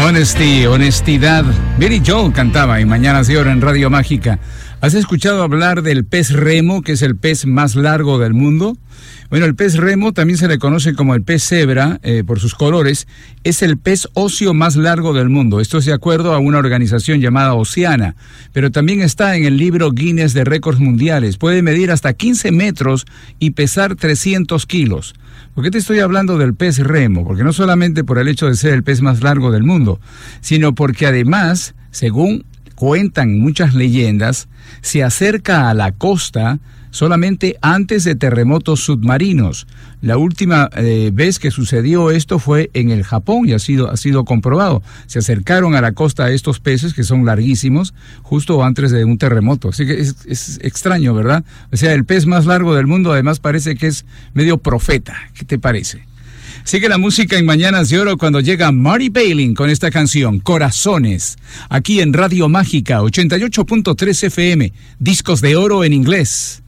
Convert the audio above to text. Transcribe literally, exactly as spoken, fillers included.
Honesty, honestidad. Billy Joel cantaba en Mañanas de Oro en Radio Mágica. ¿Has escuchado hablar del pez remo, que es el pez más largo del mundo? Bueno, el pez remo también se le conoce como el pez cebra, eh, por sus colores. Es el pez óseo más largo del mundo. Esto es de acuerdo a una organización llamada Oceana. Pero también está en el libro Guinness de Récords Mundiales. Puede medir hasta quince metros y pesar trescientos kilos. ¿Por qué te estoy hablando del pez remo? Porque no solamente por el hecho de ser el pez más largo del mundo, sino porque además, según cuentan muchas leyendas, se acerca a la costa solamente antes de terremotos submarinos. La última eh, vez que sucedió esto fue en el Japón y ha sido, ha sido comprobado. Se acercaron a la costa estos peces, que son larguísimos, justo antes de un terremoto. Así que es, es extraño, ¿verdad? O sea, el pez más largo del mundo además parece que es medio profeta. ¿Qué te parece? Sigue la música en Mañanas de Oro cuando llega Marty Balin con esta canción, Corazones, aquí en Radio Mágica ochenta y ocho punto tres F M, discos de oro en inglés.